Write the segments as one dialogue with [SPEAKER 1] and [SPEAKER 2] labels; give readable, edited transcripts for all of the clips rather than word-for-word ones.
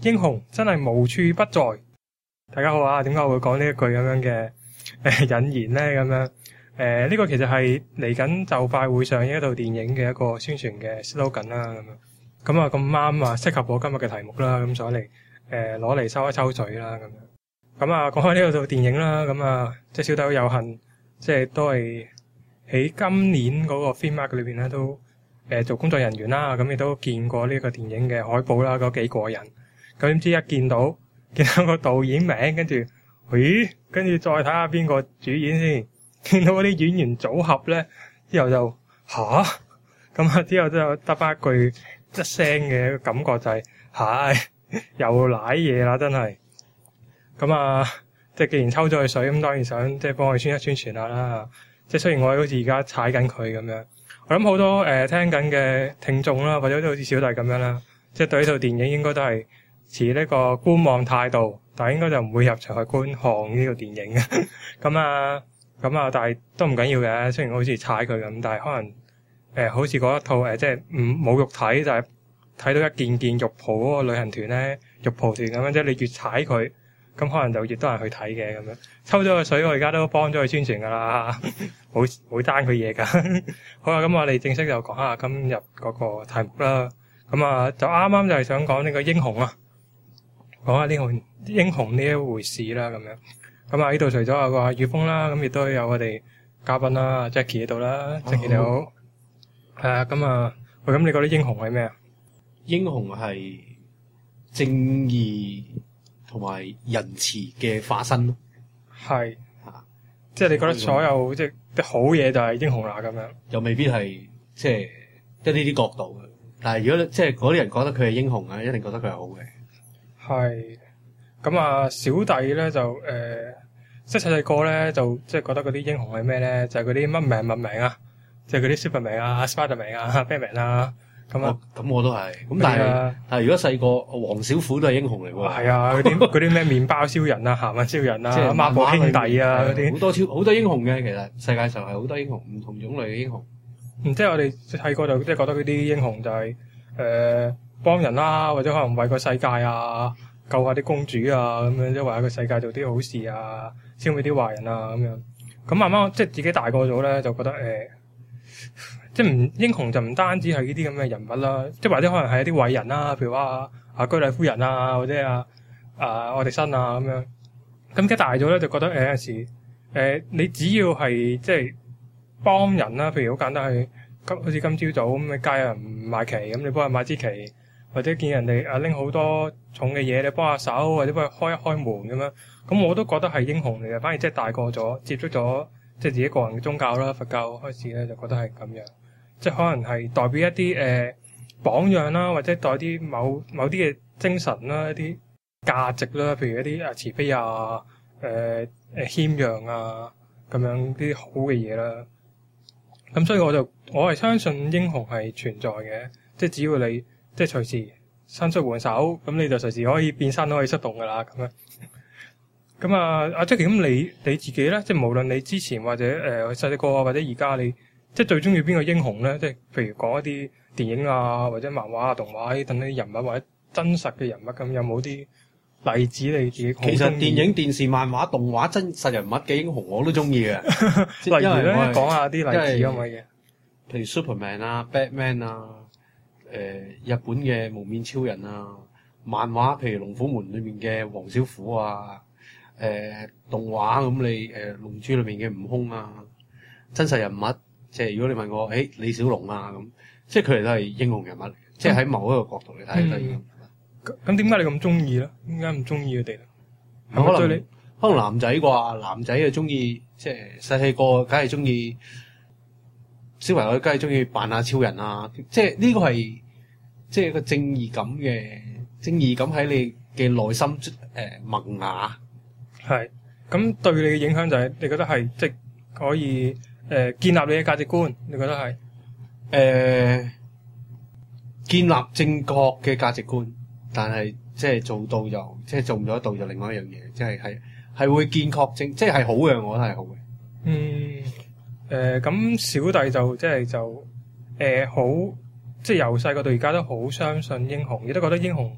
[SPEAKER 1] 英雄真係無處不在。大家好啊，點解我會講呢一句咁樣嘅引言咧？咁樣呢個其實係嚟緊就快會上映一套電影嘅一個宣傳嘅 slogan 啦。咁啊咁啱啊，適合我今日嘅題目啦，咁所以嚟攞嚟抽一抽水啦。咁啊講開呢套電影啦，咁啊即係小弟好有幸，即係都係喺今年嗰個 Filmmark 裏邊咧都做工作人員啦，咁亦都見過呢個電影嘅海報啦，嗰幾個人。咁點知一見到個導演名，跟住跟住再睇下邊個主演先，見到嗰啲演員組合咧，之後就咁啊，之後就得翻一聲嘅感覺就係又瀨嘢啦，真係。咁啊，即係既然抽咗佢水，咁當然想即係幫佢宣傳下啦。即係雖然我好似而家踩緊佢咁樣，我諗好多聽緊嘅聽眾啦，或者都好似小弟咁樣啦，即係對呢套電影應該都係持呢個觀望態度，但係應該就唔會入場去觀看呢個電影嘅。咁啊，但係都唔緊要嘅。雖然我好似踩佢咁，但係可能好似嗰一套即係冇肉體，就係睇到一件件浴袍嗰個旅行團咧，浴袍團咁樣，即係你越踩佢，咁可能就越多人去睇嘅咁樣。抽咗個水，我而家都幫咗佢宣傳噶啦，冇爭佢嘢噶。好啦，咁我哋正式就講下今日嗰個題目啦。咁啊，就啱啱就係想講呢個英雄啊，講下呢個英雄呢一回事啦，咁樣。咁啊，呢度除咗有個宇峰啦，咁亦都有我哋嘉賓啦 ，Jackie 喺度啦，Jackie 你好。係啊，咁啊，喂，咁你覺得英雄係咩啊？
[SPEAKER 2] 英雄係正義同埋仁慈嘅化身咯。
[SPEAKER 1] 係，即係你覺得所有即係啲好嘢就係英雄啦，咁樣。又
[SPEAKER 2] 未必係即係一啲角度嘅，但係如果即係嗰啲人覺得佢係英雄啊，一定覺得佢係好嘅。
[SPEAKER 1] 係，咁啊，小弟咧就即係細細個咧就即係覺得嗰啲英雄係咩咧？就係嗰啲乜名乜名啊，即係嗰啲 Superman 啊、Spiderman 啊、Batman 啊。
[SPEAKER 2] 咁我都係，咁但係如果細個黃小虎都係英雄嚟喎。
[SPEAKER 1] 係啊，嗰啲咩麵包超人啊、鹹運超人啊、即係孖寶兄弟啊嗰啲，
[SPEAKER 2] 好多英雄嘅。其實世界上係好多英雄，唔同種類嘅英雄。
[SPEAKER 1] 即係我哋細個就即係覺得嗰啲英雄就係幫人啦，或者可能為個世界啊，救下啲公主啊咁樣，即係為個世界做啲好事啊，消滅啲壞人啊咁樣。咁慢慢即係自己大個咗咧，就覺得即係英雄就唔單止係呢啲咁嘅人物啦，即係或者可能係一啲偉人啦，譬如話居禮夫人啊，或者愛迪生啊咁樣。咁即係大咗咧，就覺得有陣時你只要係即係幫人啦，譬如好簡單係好似今朝早咁，你街有人賣旗，咁你幫人買支旗，或者見人哋拎好多重嘅嘢，你幫下手，或者幫佢開一開門咁樣，咁我都覺得係英雄嚟嘅。反而即係大個咗，接觸咗即係自己個人嘅宗教啦，佛教開始咧，就覺得係咁樣。即係可能係代表一啲榜樣啦，或者代啲某啲嘅精神啦，一啲價值啦，譬如一啲慈悲啊、謙讓啊咁樣啲好嘅嘢啦。咁所以我係相信英雄係存在嘅，即係只要你即係隨時伸出援手，咁你就隨時可以變身可以出動噶啦咁樣。咁啊，阿 Jackie，咁你自己咧，即係無論你之前或者細細個啊，或者而家你。即係最中意邊個英雄咧？即係譬如講一啲電影啊，或者漫畫啊、動畫呢等啲人物或者真實嘅人物咁，有冇啲例子你自己？
[SPEAKER 2] 其實電影、電視、漫畫、動畫真實人物嘅英雄我都中意嘅。
[SPEAKER 1] 例如咧，講下啲例子可唔可以？
[SPEAKER 2] 譬如 Superman 啊、Batman 啊、日本嘅無面超人啊，漫畫譬如龍虎門裏面嘅黃小虎啊，動畫咁你龍珠裏面嘅悟空啊，真實人物。即係如果你問我，李小龍啊咁，即係佢哋都係英雄人物嚟，即係喺某一個角度嚟睇都係英雄。
[SPEAKER 1] 咁點解你咁中意咧？點解唔中意佢哋咧？
[SPEAKER 2] 可能男仔啩，男仔就中意，即係細個梗係中意，小朋友梗係中意扮下超人啊！即係呢個係即係一個正義感喺你嘅內心萌芽。
[SPEAKER 1] 係咁對你嘅影響就係你覺得係即係可以。建立你嘅價值觀，你覺得係？
[SPEAKER 2] 建立正確嘅價值觀，但係即係做到就即係做唔到得到就另外一樣嘢，即係會建確正，即係好嘅，我覺得係好嘅。
[SPEAKER 1] 咁小弟就即係好，即係由細個到而家都好相信英雄，亦都覺得英雄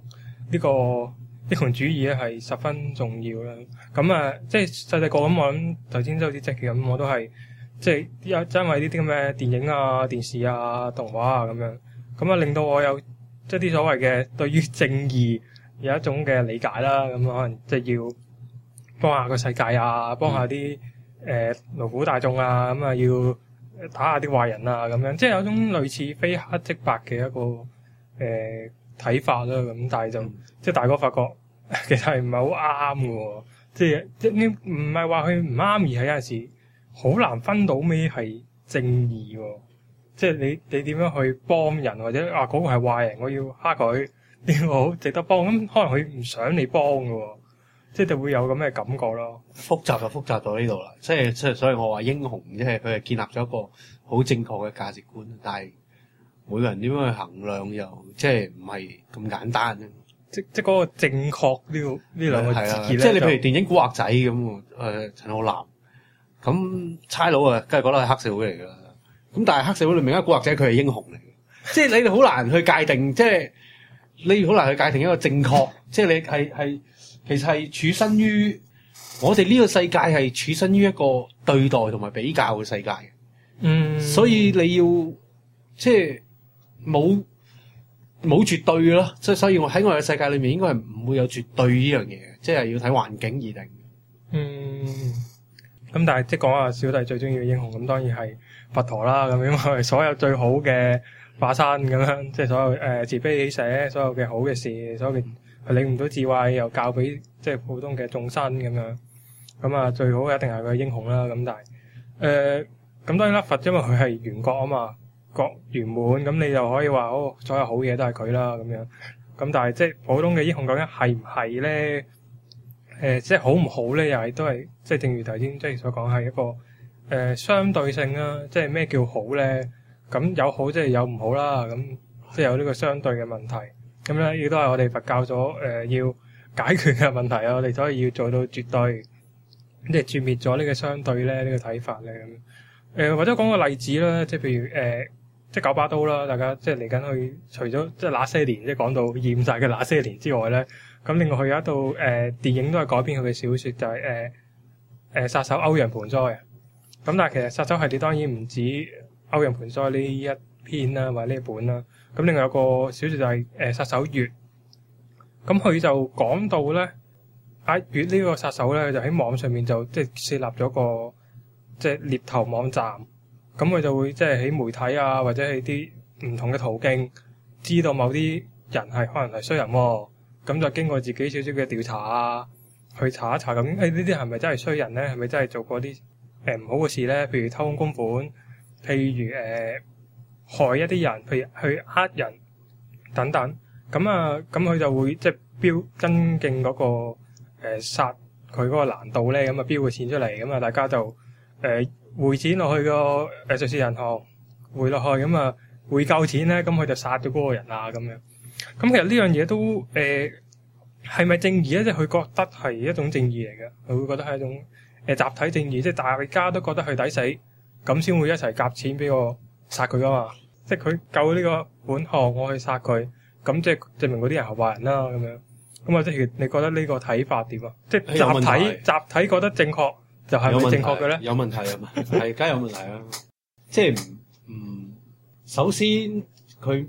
[SPEAKER 1] 呢個英雄主義咧係十分重要啦。咁啊，即係細細個咁，我諗頭先都好似積淇咁，我都係即係因為呢啲咁嘅電影啊、電視啊、動畫啊咁樣，咁啊令到我有即係啲所謂嘅對於正義有一種嘅理解啦。咁可能即係要幫下個世界啊，幫下啲勞苦大眾啊，咁啊要打下啲壞人啊，咁樣即係有種類似非黑即白嘅一個睇法啦。咁但係就即係大哥發覺其實係唔係好啱嘅喎，即係唔係話佢唔啱，而係有陣時好難分到咩係正義喎。即係你點樣去幫人，或者嗰個係壞人，我要蝦佢，呢個好值得幫，咁可能佢唔想你幫嘅喎。即係就會有咁嘅感覺咯。
[SPEAKER 2] 複雜就複雜到呢度啦，即係所以我話英雄即係佢係建立咗一個好正確嘅價值觀，但係每個人點樣去衡量又即係唔係咁簡單啫。
[SPEAKER 1] 即嗰個正確呢兩個字咧，
[SPEAKER 2] 即係你譬如電影古惑仔咁陳浩南咁差佬啊，梗係覺得係黑社會嚟㗎啦。咁但係黑社會裏面嘅古惑仔佢係英雄嚟嘅，即係你哋好難去界定，即係你好難去界定一個正確，即係你係。其實係處身於我哋呢個世界，係處身於一個對待同埋比較嘅世界嘅。所以你要即係冇絕對咯。即係所以我喺我嘅世界裏面，應該係唔會有絕對呢樣嘢，即係要睇環境而定。
[SPEAKER 1] 咁但係即係講下小弟最中意嘅英雄，咁當然係佛陀啦。咁因為所有最好嘅化身咁樣，即係所有慈悲喜捨，所有嘅好嘅事，所有嘅。佢領唔到智慧，又教俾即係普通嘅眾生咁樣，咁啊最好一定係佢英雄啦。咁但係咁當然啦，佛因為佢係圓覺啊嘛，覺圓滿，咁你就可以話所有好嘢都係佢啦咁樣。咁但係即係普通嘅英雄究竟係唔係咧？即係好唔好咧？又係都係即係正如頭先即係所講係一個相對性啦。即係咩叫好咧？咁有好即係有唔好啦。咁即係有呢個相對嘅問題。咁咧，亦都係我哋佛教所要解決嘅問題啊！我哋所以要做到絕對，即係絕滅咗呢個相對咧，呢個睇法咧咁。或者講個例子啦，即係譬如即係九把刀啦，大家即係嚟緊去，除咗即係那些年，即係講到厭晒嘅那些年之外咧，咁另外佢有一套電影都係改編佢嘅小説，就係殺手歐陽盆栽啊。咁但係其實殺手系列當然唔止歐陽盆栽呢一篇啦，或者呢一本啦。咁另外有個小説就係殺手月，咁佢就講到咧，阿月呢個殺手咧就喺網上面就即係設立咗個即係獵頭網站，咁佢就會即係喺媒體啊或者係啲唔同嘅途徑知道某啲人係可能係衰人喎，咁就經過自己少少嘅調查啊，去查一查咁呢啲係咪真係衰人咧？係咪真係做過啲唔好嘅事咧？譬如偷公款，譬如害一啲人，譬如去呃人等等，咁佢就會即係跟進嗰個殺佢嗰個難度咧，咁標個錢出嚟，咁大家就匯錢落去個瑞士銀行匯落去，咁匯夠錢咧，咁佢就殺咗嗰個人啊咁樣。咁其實呢樣嘢都係咪正義咧？即係佢覺得係一種正義嚟嘅，佢會覺得係一種集體正義，即係大家都覺得佢抵死，咁先會一齊夾錢俾我殺佢噶嘛。即係佢救呢個本項，我去殺佢，咁即係證明嗰啲人係壞人啦咁樣。咁即係你覺得呢個睇法點啊？即係集體覺得正確，就係咪正確嘅咧？
[SPEAKER 2] 有問題啊嘛，係梗係有問題啊！即係首先佢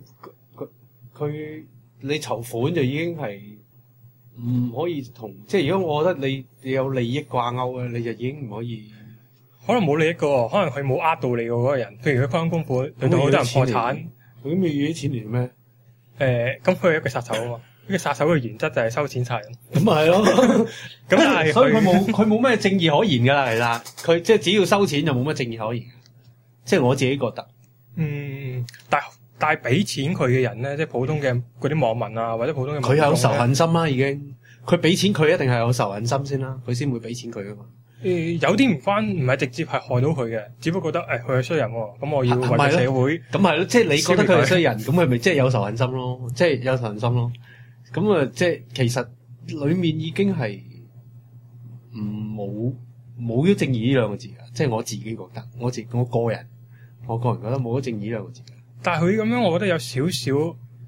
[SPEAKER 2] 你籌款就已經係唔可以同，即係如果我覺得你有利益掛鈎咧，你就已經唔可以。
[SPEAKER 1] 可能冇利益嘅喎，可能佢冇呃到你嘅嗰個人。譬如佢虧公款，令到好多人破產，
[SPEAKER 2] 佢咁要啲錢嚟咩？
[SPEAKER 1] 咁佢係一個殺手啊嘛。呢個殺手嘅原則就係收錢殺人。
[SPEAKER 2] 咁咪係咯。咁但係所以佢冇咩正義可言㗎啦，其實佢即係只要收錢就冇乜正義可言。即係我自己覺得。
[SPEAKER 1] 但係俾錢佢嘅人咧，即係普通嘅嗰啲網民啊，或者普通嘅，
[SPEAKER 2] 佢有仇恨心啦，已經。佢俾錢佢一定係有仇恨心先啦，佢先會俾錢佢㗎嘛。
[SPEAKER 1] 有啲唔係直接係害到佢嘅，只不過覺得佢係衰人喎，咁我要為個社會。
[SPEAKER 2] 咁係咯，即係你覺得佢係衰人，咁佢咪即係有仇恨心咯？即係有仇恨心咯。咁即係其實裡面已經係冇咗正義呢兩個字㗎。即係我自己覺得，我個人覺得冇咗正義呢兩個字㗎。
[SPEAKER 1] 但係佢咁樣，我覺得有少少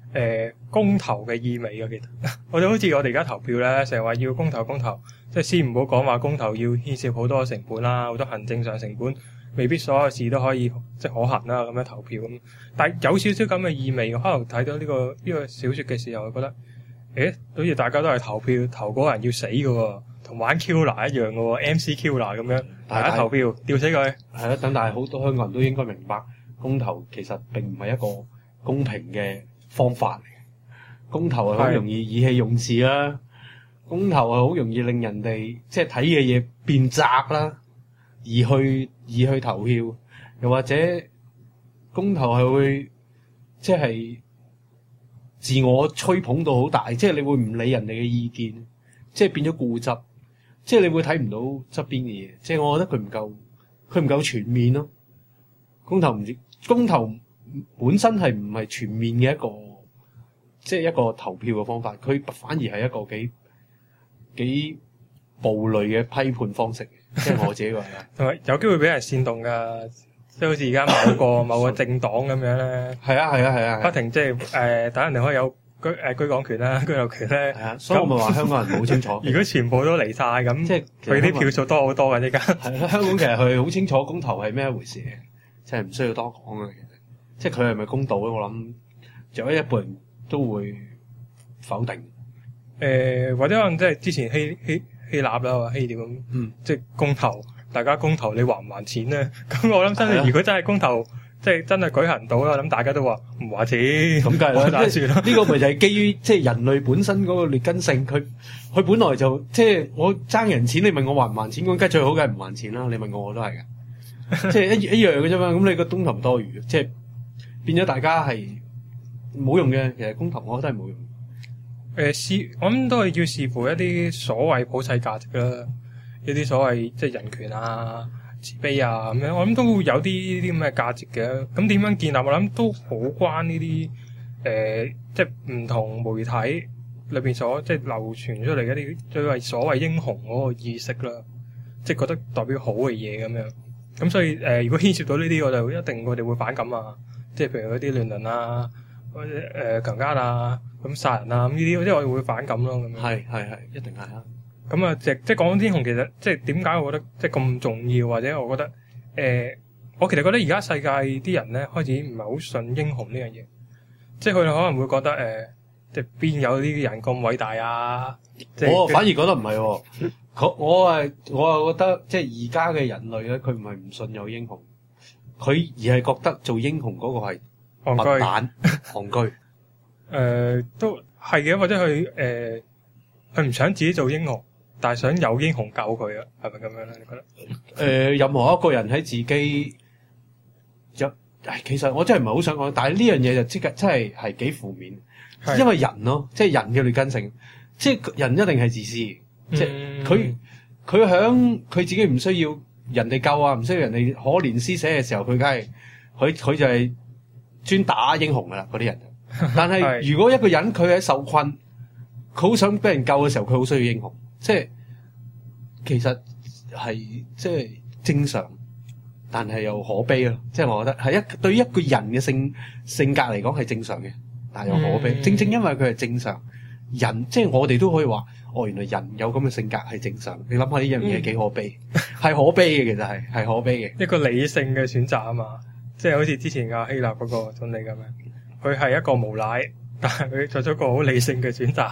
[SPEAKER 1] 公投嘅意味嘅。其實我哋好似我哋而家投票咧，成日話要公投，即係先唔好講話公投要牽涉好多成本啦，好多行政上成本，未必所有事都可以即係可行啦咁樣投票咁。但係有少少咁嘅意味，可能睇到呢個小説嘅時候，我覺得好似大家都係投票，投嗰個人要死嘅喎，同玩 Killer 一樣嘅喎，MC Killer 咁樣，大家投票吊死佢。
[SPEAKER 2] 係啦，但係好多香港人都應該明白，公投其實並唔係一個公平嘅方法嚟嘅。公投係好容易意氣用事啦，公投係好容易令人哋即係睇嘅嘢變窄啦，而去投票，又或者公投係會即係自我吹捧到好大，即係你會唔理人哋嘅意見，即係變咗固執，即係你會睇唔到側邊嘅嘢，即係我覺得佢唔夠全面咯。公投本身係唔係全面嘅即係一個投票嘅方法，佢反而係一個幾暴戾嘅批判方式，即係我自己覺得。
[SPEAKER 1] 同埋有機會俾人煽動㗎，即係好似而家某個政黨咁樣咧。係啊，不停即係等人哋可以有居港權啦、居留權咧。
[SPEAKER 2] 係啊，所以我咪話香港人好清楚。
[SPEAKER 1] 如果全部都嚟晒咁，即係佢啲票數多好多㗎呢家。
[SPEAKER 2] 係啦，香港其實佢好清楚公投係咩一回事嘅，即係唔需要多講嘅。其實即係佢係咪公道咧？我諗有一半人都會否定。
[SPEAKER 1] 或者可能即係之前希臘啦，或希臘咁，即係公投，大家公投你還唔還錢咧？咁我諗真係，如果真係公投，即係真係舉行到啦，我諗大家都話唔還錢，咁梗係啦，打算啦。呢
[SPEAKER 2] 個咪就係基於即係人類本身嗰個劣根性，佢本來就即係我爭人錢，你問我還唔還錢，咁梗係最好梗係唔還錢啦。你問我都係㗎，即係一樣嘅啫嘛。咁你個公投多餘，即係變咗大家係冇用嘅。其實公投我覺得係冇用。
[SPEAKER 1] 我諗都係要視乎一啲所謂普世價值啦，一啲所謂即係人權啊、慈悲啊咁樣，我諗都會有啲咁嘅價值嘅。咁點樣建立？我諗都好關呢啲即係唔同媒體裏邊所即係流傳出嚟嘅一啲所謂英雄嗰個意識啦，即係覺得代表好嘅嘢咁樣。咁所以如果牽涉到呢啲，我哋會反感啊，即係譬如嗰啲亂倫啊。或者強姦啊，咁殺人啊，咁呢啲即係我哋會反感咯。咁樣
[SPEAKER 2] 係，一定係啊。
[SPEAKER 1] 咁啊，即係講英雄，其實即係點解我覺得即係咁重要，或者我覺得我其實覺得而家世界啲人咧開始唔係好信英雄呢樣嘢，即係佢哋可能會覺得即係邊有呢啲人咁偉大啊？
[SPEAKER 2] 我反而覺得唔係喎，我覺得即係而家嘅人類咧，佢唔係唔信有英雄，佢而係覺得做英雄嗰個係笨蛋戇居，
[SPEAKER 1] 都係嘅，或者佢唔想自己做英雄，但係想有英雄救佢啊，係咪咁樣咧？你覺得？
[SPEAKER 2] 任何一個人喺自己其實我真係唔係好想講，但係呢樣嘢就即刻真係幾負面，因為人咯，即係人嘅劣根性，即係人一定係自私，即係佢響佢自己唔需要人哋救啊，唔需要人哋可憐施捨嘅時候，佢梗係佢就係專打英雄噶啦，嗰啲人。但係如果一個人佢喺受困，佢好想俾人救嘅時候，佢好需要英雄。即係其實係即係正常，但係又可悲咯。即係我覺得係對於一個人嘅性格嚟講係正常嘅，但係又可悲。正因為佢係正常，人即係我哋都可以話，原來人有咁嘅性格係正常。你諗下呢樣嘢幾可悲，係可悲嘅，其實係可悲嘅。
[SPEAKER 1] 一個理性嘅選擇啊嘛，即係好似之前阿希臘嗰個總理咁樣，佢係一個無賴，但係佢作咗個好理性嘅選擇。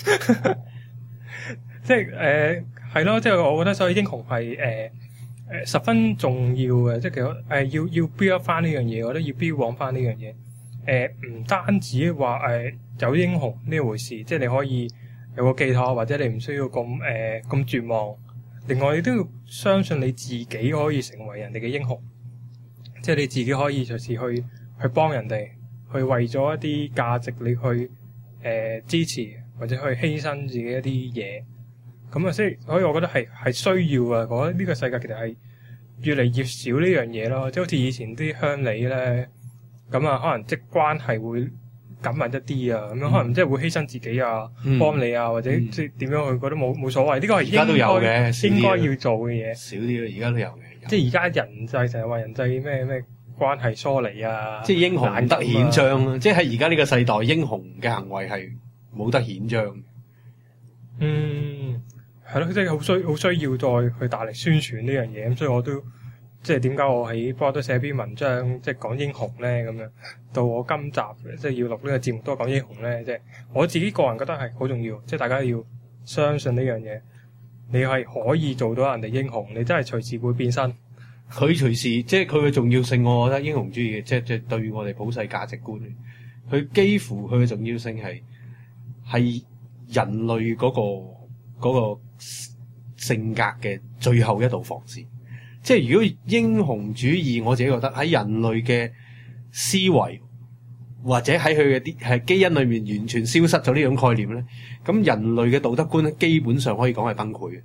[SPEAKER 1] 即係係咯，即係我覺得所以英雄係十分重要嘅，即係其實要 build up 翻呢樣嘢，我覺得要標往翻呢樣嘢。唔單止話有英雄呢回事，即係你可以有個寄託，或者你唔需要咁絕望。另外，你都要相信你自己可以成為人哋嘅英雄，即係你自己可以隨時去幫人哋，去為咗一啲價值你去支持或者去犧牲自己一啲嘢。咁啊，所以我覺得係需要啊！我覺得呢個世界其實係越嚟越少呢樣嘢咯，即係好似以前啲鄉里咧，咁啊，可能即係關係會緊密一啲啊，咁樣可能即係會犧牲自己啊，幫你啊，或者即係點樣去覺得冇所謂。呢個係應該要做嘅嘢。
[SPEAKER 2] 少啲，而家都有嘅。
[SPEAKER 1] 即係而家人際成日話人際咩關係疏離啊，
[SPEAKER 2] 即係英雄唔得顯彰啊！即係喺而家呢個世代，英雄嘅行為係冇得顯彰。
[SPEAKER 1] 係咯，即係好需要再去大力宣傳呢樣嘢。咁所以我都即係點解我喺波都寫篇文章，即係講英雄咧咁樣。到我今集即係要錄呢個節目都係講英雄咧，即係我自己個人覺得係好重要，即係大家要相信呢樣嘢。你係可以做到人哋英雄，你真係隨時會變身。
[SPEAKER 2] 佢隨時即係佢嘅重要性，我覺得英雄主義即係對我哋普世價值觀，佢幾乎佢嘅重要性係人類嗰個性格嘅最後一道防線。即係如果英雄主義，我自己覺得喺人類嘅思維或者喺佢嘅啲係基因裏面完全消失咗呢種概念咧，咁人類嘅道德觀咧基本上可以講係崩潰嘅。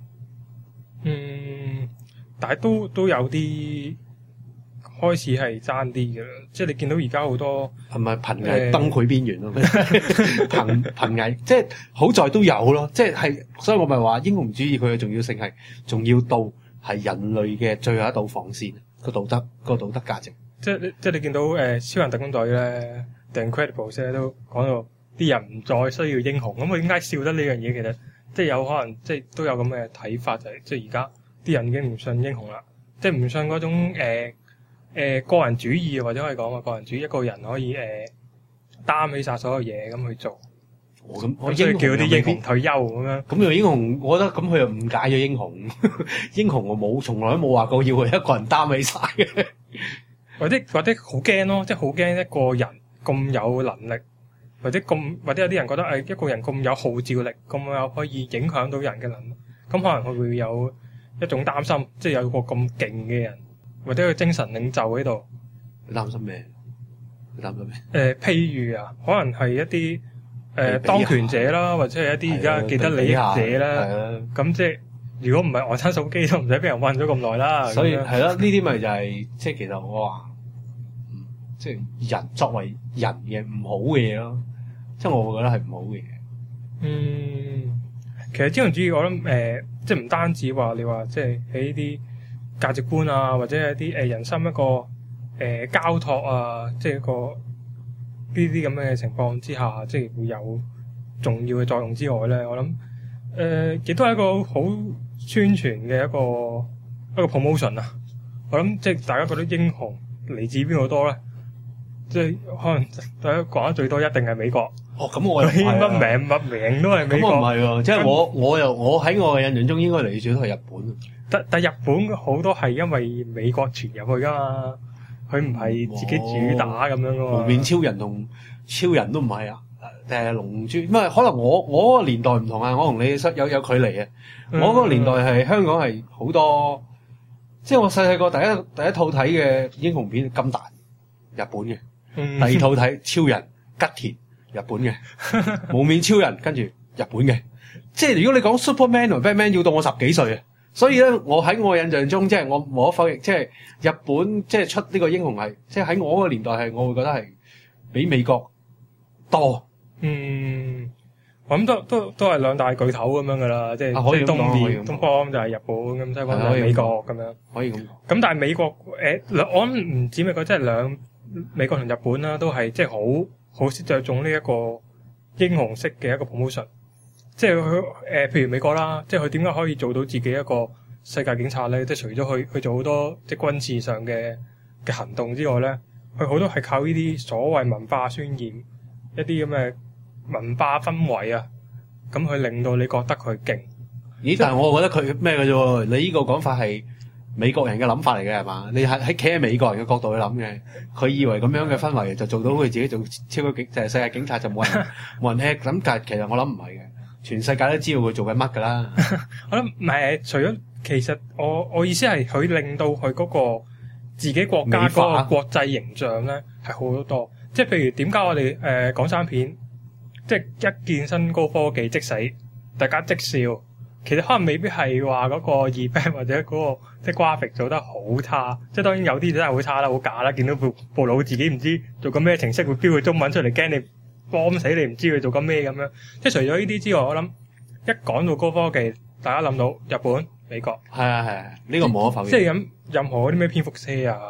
[SPEAKER 1] 但係都有啲開始係爭啲嘅啦，即係你見到而家好多
[SPEAKER 2] 係咪瀕危崩潰邊緣咯？瀕危即係好在都有咯，即係所以我咪話英雄主義佢嘅重要性係重要到係人類嘅最後一道防線，個道德價值。即
[SPEAKER 1] 係你見到超人特工隊咧 The Incredibles 咧都講到啲人唔再需要英雄，咁我點解笑得呢樣嘢？其實即係有可能即係都有咁嘅睇法，就係即係而家啲人已經唔信英雄啦，即係唔信嗰種個人主義，或者可以講話個人主義，一個人可以擔起晒所有嘢咁去做。咁所以叫啲英雄退休咁樣。咁
[SPEAKER 2] 又英雄，我覺得咁佢又誤解咗英雄。英雄我從來都冇話過要佢一個人擔起晒嘅。
[SPEAKER 1] 或者好驚咯，即係好驚一個人咁有能力，或者有啲人覺得一個人咁有號召力，咁有可以影響到人嘅能力，咁可能佢會有一種擔心，即係有個咁勁嘅人或者個精神領袖喺度。
[SPEAKER 2] 你擔心咩？
[SPEAKER 1] 譬如啊，可能係一啲當權者啦，或者係一啲而家既得利益者啦。咁即係如果唔係外親手機都唔使俾人韞咗咁耐啦。
[SPEAKER 2] 所以係咯，呢啲咪就係即係其實我話，即係人作為人嘅唔好嘅嘢咯。即係我會覺得係唔好嘅嘢。
[SPEAKER 1] 其實英雄主義我諗即係唔單止話你話即係喺啲價值觀啊，或者係啲人心一個交託啊，即係一個呢啲咁嘅情況之下，即係會有重要嘅作用之外咧，我諗亦都係一個好宣傳嘅一個 promotion 啊。我諗即係大家覺得英雄嚟自邊度多咧？即係可能大家講得最多一定係美國。
[SPEAKER 2] 咁我又
[SPEAKER 1] 乜名都係美國。
[SPEAKER 2] 咁我唔係喎，即係我喺我嘅印象中應該嚟自都係日本。
[SPEAKER 1] 但日本好多係因為美國傳入去噶嘛，佢唔係自己主打咁樣噶嘛。
[SPEAKER 2] 蒙面超人同超人都唔係啊，龍珠，因為可能我嗰個年代唔同啊，我同你有距離啊。我嗰個年代係香港係好多，即係我細細個第一套睇嘅英雄片金彈，日本嘅。第二套睇超人吉田，日本嘅。蒙面超人跟住日本嘅。即係如果你講 Superman 同 Batman 要到我10幾歲啊，所以咧我喺我印象中即係我無可否認，即係日本即係出呢個英雄係，即係喺我嗰個年代係我會覺得係比美國多。
[SPEAKER 1] 我諗都係兩大巨頭咁樣噶啦，即係東方就係日本，咁西方就係美國咁樣。可以咁講。咁但係美國我諗唔止美國，即係美國同日本啦，都係即係好着重呢一個英雄式嘅一個 promotion。即係佢譬如美國啦，即係佢點解可以做到自己一個世界警察咧？即係除咗去做好多即係軍事上嘅行動之外咧，佢好多係靠呢啲所謂文化宣言，一啲咁嘅文化氛圍啊，咁去令到你覺得佢勁。
[SPEAKER 2] 咦？但係我覺得佢咩嘅啫？你呢個講法係美國人嘅諗法嚟嘅係嘛？你喺企喺美國人嘅角度去諗嘅，佢以為咁樣嘅氛圍就做到佢自己做超級就係世界警察就冇人吃。咁但係其實我諗唔係嘅。全世界都知道佢做緊乜㗎啦。
[SPEAKER 1] 我諗唔係，除咗其實我意思係佢令到佢嗰個自己國家嗰個國際形象咧係好多。即係譬如點解我哋港產片即係一見新高科技即死，大家即笑。其實可能未必係話嗰個 effect 或者嗰個即係 graphic 做得好差。即係當然有啲真係好差啦，好假啦。見到部腦自己唔知做緊咩程式，會標個中文出嚟，驚你幫死你唔知佢做緊咩咁樣。即係除咗呢啲之外，我諗一講到高科技，大家諗到日本、美國。
[SPEAKER 2] 係啊，呢個無可否認。
[SPEAKER 1] 即係任何嗰啲咩蝙蝠車啊，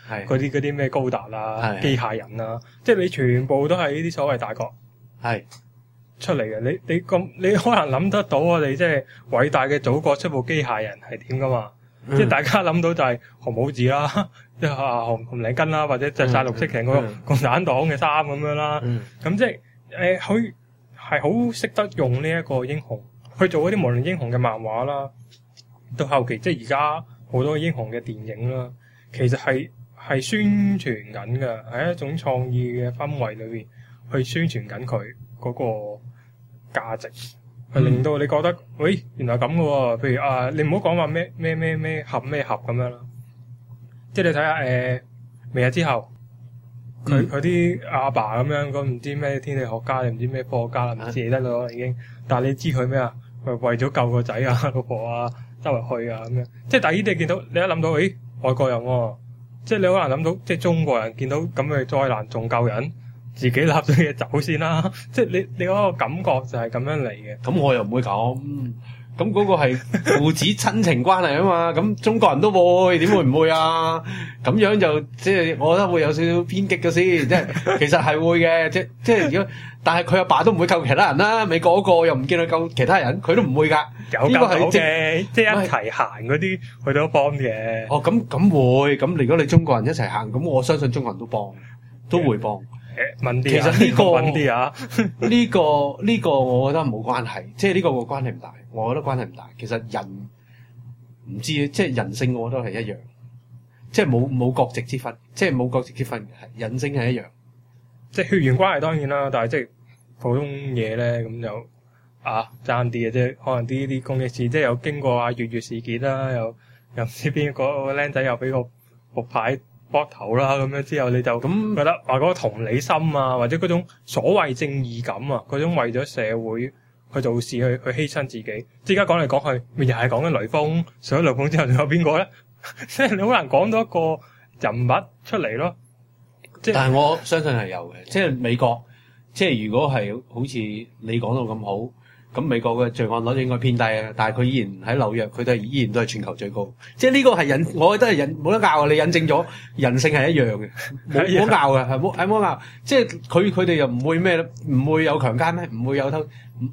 [SPEAKER 2] 係
[SPEAKER 1] 嗰啲咩高達啊、
[SPEAKER 2] 係
[SPEAKER 1] 機械人啊，即係你全部都係呢啲所謂大國
[SPEAKER 2] 係
[SPEAKER 1] 出嚟嘅。你可能諗得到我哋即係偉大嘅祖國出部機械人係點噶嘛？即係大家諗到就係紅帽子啦，即係紅領巾啦，或者着晒綠色成個共產黨嘅衫咁樣啦。咁即係佢係好識得用呢一個英雄去做嗰啲無論英雄嘅漫畫啦，到後期即係而家好多英雄嘅電影啦，其實係宣傳緊嘅，係一種創意嘅氛圍裏邊去宣傳緊佢嗰個價值。係令到你覺得，喂，原來咁嘅喎。譬如你唔好講話咩盒咁樣啦。即係你睇下明日之後，佢啲阿爸咁樣，咁唔知咩天氣學家定唔知咩科學家啦，唔記得咯已經。但係你知佢咩啊？佢為咗救個仔啊、老婆啊，周圍去啊咁樣。即係第二啲你見到，你一諗到，誒，外國人喎，即係你好難諗到，即係中國人見到咁嘅災難仲救人。自己立咗嘢走先啦，即係你嗰個感覺就係咁樣嚟嘅。
[SPEAKER 2] 咁我又唔會咁，咁嗰個係父子親情關係啊嘛。咁中國人都會，點會唔會啊？咁樣就即係我覺得會有少少偏激嘅先，即係其實係會嘅，即係如果，但係佢阿爸都唔會救其他人啦。美國嗰個又唔見佢救其他人，佢都唔會㗎。
[SPEAKER 1] 有救到嘅，即係一齊行嗰啲，佢都幫嘅。
[SPEAKER 2] 哦，咁會，咁如果你中國人一齊行，咁我相信中國人都幫，都會幫。
[SPEAKER 1] 問啲
[SPEAKER 2] 其實呢個
[SPEAKER 1] 問啲啊，
[SPEAKER 2] 呢個我覺得冇關係，即係呢個關係唔大，我覺得關係唔大。其實人唔知，即係人性，我覺得係一樣，即係冇國籍之分，即係冇國籍之分，人性係一樣。
[SPEAKER 1] 即係血緣關係當然啦，但係即係普通嘢咧，咁就爭啲嘅，即係可能啲公益事，即係有經過月事件啦，又唔知邊個僆仔又俾個木牌膊頭啦，咁樣之後你就咁覺得話嗰個同理心啊，或者嗰種所謂正義感啊，嗰種為咗社會去做事去犧牲自己。即係而家講嚟講去，咪又係講緊雷鋒。除咗雷鋒之後，仲有邊個咧？即係你好難講到一個人物出嚟咯。
[SPEAKER 2] 但係我相信係有嘅，即係美國，即係如果係好似你講到咁好。咁美國嘅罪案率應該偏低啊，但係佢依然喺紐約，佢依然都係全球最高。即係呢個係我覺得係冇得拗啊！你引證咗人性係一樣嘅，冇得拗嘅，係冇拗。即係佢哋又唔會咩咧？唔會有強姦咩？唔會有偷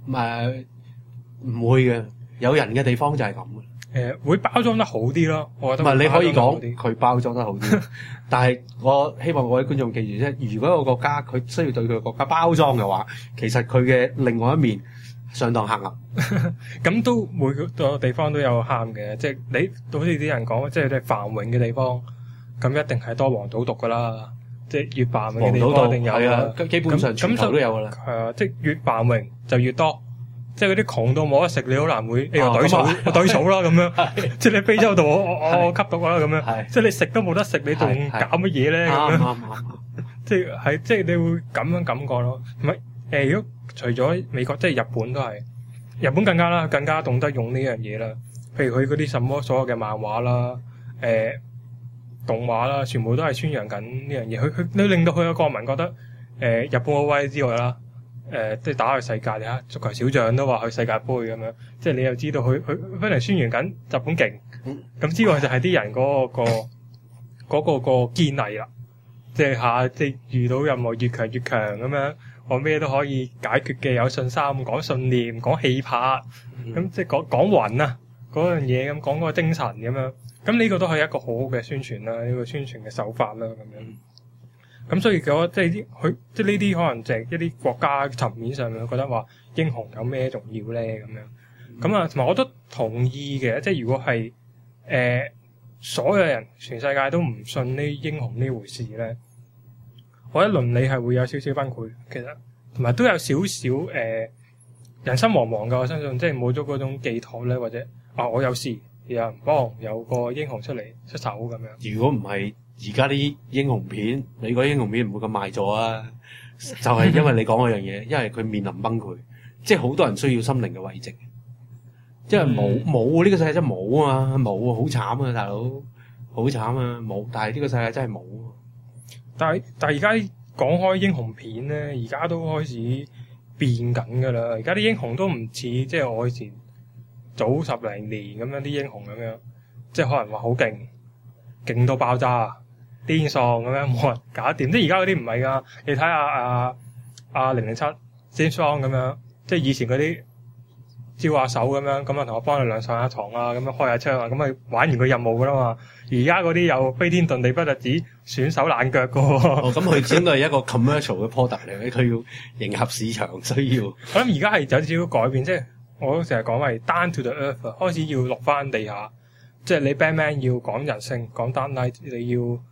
[SPEAKER 2] 唔會嘅。有人嘅地方就係咁嘅。
[SPEAKER 1] 會包裝得好啲咯，我覺得。
[SPEAKER 2] 唔係你可以講佢包裝得好啲，但係我希望各位觀眾記住啫，如果一個國家佢需要對佢嘅國家包裝嘅話，其實佢嘅另外一面。相當黑暗，
[SPEAKER 1] 咁都每個地方都有喊嘅，即係你好似啲人講，即係繁榮嘅地方，咁一定係多黃賭毒噶啦，即係越繁榮嘅地方一定有啦，
[SPEAKER 2] 基本上全球都有噶啦，
[SPEAKER 1] 係啊，即係越繁榮就越多，即係嗰啲窮到冇得食，你好難會我懟草啦咁樣，即係你非洲度我吸毒啦咁樣，即係你食都冇得食，你仲搞乜嘢咧咁樣？即係你會咁樣感覺咯，唔係如果。除咗美國，即係日本都係，日本更加懂得用呢樣嘢啦。譬如佢嗰啲什麼所有嘅漫畫啦、動畫啦，全部都係宣揚緊呢樣嘢。你令到佢嘅國民覺得，日本好威之外啦，即係打去世界，你睇足球小將都話去世界盃咁樣，即係你又知道佢翻嚟宣揚緊日本勁。咁之外就係啲人嗰個堅毅啦，即係遇到任何越強越強咁樣。我咩都可以解決嘅，有信心，講信念，講氣魄，咁即係講魂啊嗰樣嘢，咁講嗰個精神咁樣，咁呢個都係一個好好嘅宣傳啦，呢個宣傳嘅手法啦咁樣。咁所以我即係即係呢啲可能就係一啲國家層面上面覺得話英雄有咩重要咧咁樣。咁啊，同埋我都同意嘅，即係如果係所有人全世界都唔信呢英雄呢回事咧。我覺得倫理係會有少少崩潰，其實同埋都有少少人心惶惶㗎。我相信即係冇咗嗰種寄託咧，或者我有事有人幫，有個英雄出手咁樣。
[SPEAKER 2] 如果唔係而家啲英雄片，美國英雄片唔會咁賣座啊！就係因為你講嗰樣嘢，因為佢面臨崩潰，即係好多人需要心靈嘅慰藉，因為冇呢個世界真係冇啊嘛，冇啊，好慘啊，大佬，好慘啊，冇。但係呢個世界真係冇。
[SPEAKER 1] 但係而家講開英雄片咧，而家都開始變緊㗎啦。而家啲英雄都唔似即係我以前早10零年咁樣啲英雄咁樣，即係可能話好勁到爆炸， 癲喪咁樣，冇人搞掂。即係而家嗰啲唔係㗎，你睇下007 James Bond 咁樣，即係以前嗰啲招下手咁樣，咁啊同我幫你上下床啊，咁樣開下槍啊，咁啊玩完個任務㗎啦嘛。而家嗰啲有飛天遁地不特止，損手爛腳㗎喎。
[SPEAKER 2] 哦，咁佢只係一個 commercial 嘅 product 嚟嘅，佢要迎合市場需要。
[SPEAKER 1] 我諗而家係有少少改變，即係我成日講係 down to the earth，開始要落翻地下。即係你 Batman 要講人性，講 Dark Knight，你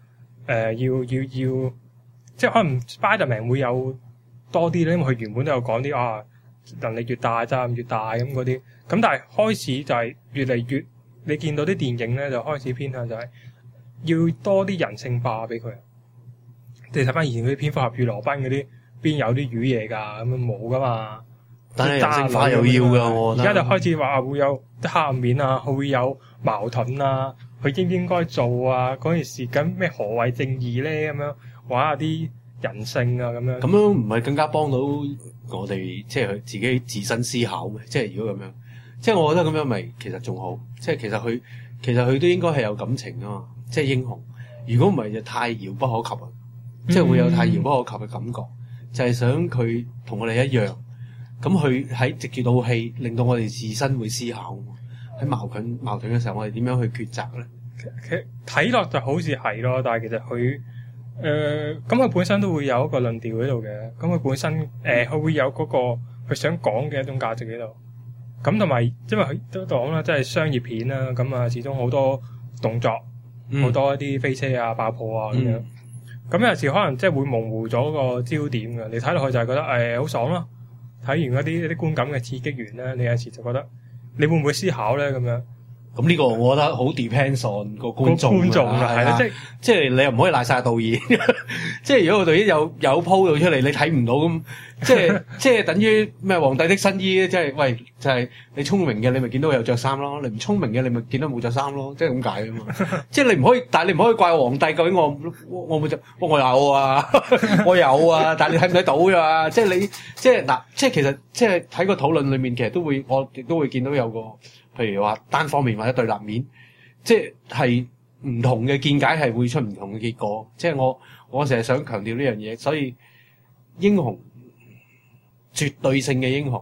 [SPEAKER 1] 要，即係可能 Spiderman 會有多啲咧，因為佢原本都有講啲能力越大責任越大咁嗰啲。咁但係開始就係越嚟越，你見到啲電影咧就開始偏向就係要多啲人性化俾佢。你睇翻以前嗰啲蝙蝠俠與羅賓嗰啲，邊有啲魚嘢㗎？咁樣冇㗎嘛。
[SPEAKER 2] 但係人性化又要㗎，我覺得。
[SPEAKER 1] 而家就開始話會有啲黑暗面啊，會有矛盾啊，佢應唔應該做啊？嗰件事咁咩何謂正義咧？咁樣玩下啲人性啊，咁樣。
[SPEAKER 2] 咁樣唔係更加幫到我哋，即係佢自己自身思考咩？即係如果咁樣，即係我覺得咁樣咪其實仲好。即係其實佢都應該係有感情㗎嘛。即係英雄，如果唔係就太遙不可及啊！即係會有太遙不可及嘅感覺，就係想佢同我哋一樣。咁佢喺藉住套戲，令到我哋自身會思考。喺矛盾嘅時候，我哋點樣去抉擇咧？
[SPEAKER 1] 其實睇落就好似係咯，但係其實佢咁佢本身都會有一個論調喺度嘅。咁佢本身佢會有嗰個佢想講嘅一種價值喺度。咁同埋因為佢都講啦，即係商業片啦，咁啊始終好多動作，好多一啲飛車啊、爆破啊咁樣。咁有時可能即係會模糊咗個焦點嘅。你睇落去就係覺得好爽咯。睇完一啲觀感嘅刺激完咧，你有時就覺得你會唔會思考咧咁樣？
[SPEAKER 2] 咁呢個我覺得好 depends on 個觀眾
[SPEAKER 1] 係啦，
[SPEAKER 2] 即係你又唔可以賴晒導演。即係如果個導演有鋪到出嚟，你睇唔到咁，即係等於咩皇帝的新衣，即係喂就係你聰明嘅你咪見到有着衫咯，你唔聰明嘅你咪見到冇着衫咯，即係咁解啊嘛。即係你唔可以，但係你唔可以怪皇帝究竟我冇着，我有啊，我有啊，但係你睇唔睇到㗎？即係你即係嗱，即係其實即係喺個討論裏面，其實我亦都會見到有個。譬如話單方面或者對立面，即係唔同嘅見解係會出唔同嘅結果。即係我成日想強調呢樣嘢，所以英雄絕對性嘅英雄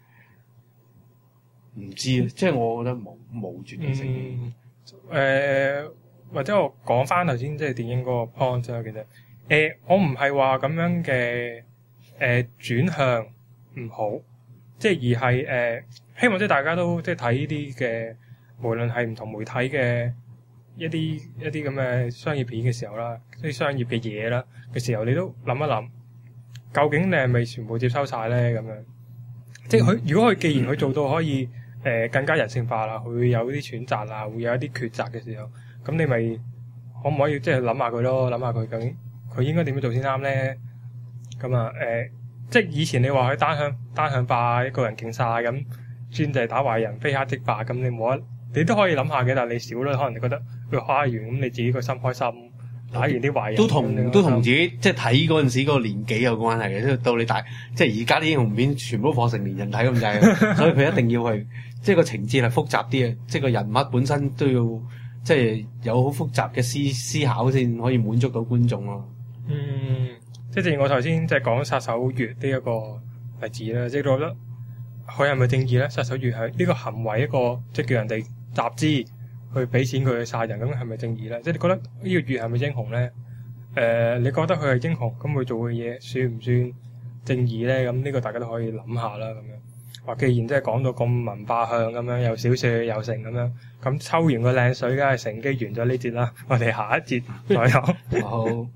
[SPEAKER 2] 唔知啊，即係我覺得冇絕對性嘅英雄。
[SPEAKER 1] 或者我講翻頭先即係電影嗰個 point 啊，其實我唔係話咁樣嘅轉向唔好，即係而係希望即係大家都即係睇呢啲嘅，無論係唔同媒體嘅一啲咁嘅商業片嘅時候啦，啲商業嘅嘢啦嘅時候，你都諗一諗，究竟你係咪全部接收晒咧？咁樣，即係佢如果佢既然佢做到可以更加人性化啦，佢會有啲選擇啊，會有一啲抉擇嘅時候，咁你咪可唔可以即係諗下佢咯？諗下佢究竟佢應該點樣做先啱咧？咁啊即係以前你話佢單向霸一個人勁晒咁。專就係打壞人，非黑即白咁，你都可以諗下嘅，但係你少啦，可能你覺得佢打完咁，你自己個心開心，打完啲壞人
[SPEAKER 2] 都同自己即係睇嗰陣時嗰個年紀有關係嘅，即係到你大，即係而家啲英雄片全部都放成年人睇咁滯，所以佢一定要去，即係個情節係複雜啲嘅，即係個人物本身都要即係有好複雜嘅思考先可以滿足到觀眾咯。
[SPEAKER 1] 即係正如我頭先即係講殺手月呢一個例子啦，即係覺得。佢係咪正義咧？殺手月係呢個行為一個即係叫人哋集資去俾錢佢去殺人，咁係咪正義咧？即係你覺得呢個月係咪英雄咧？你覺得佢係英雄，咁佢做嘅嘢算唔算正義咧？咁呢個大家都可以諗下啦。咁樣話，既然即係講到咁文化向咁樣，又小説又成咁樣，咁抽完個靚水，梗係乘機完咗呢節啦。我哋下一節再有。
[SPEAKER 2] 好。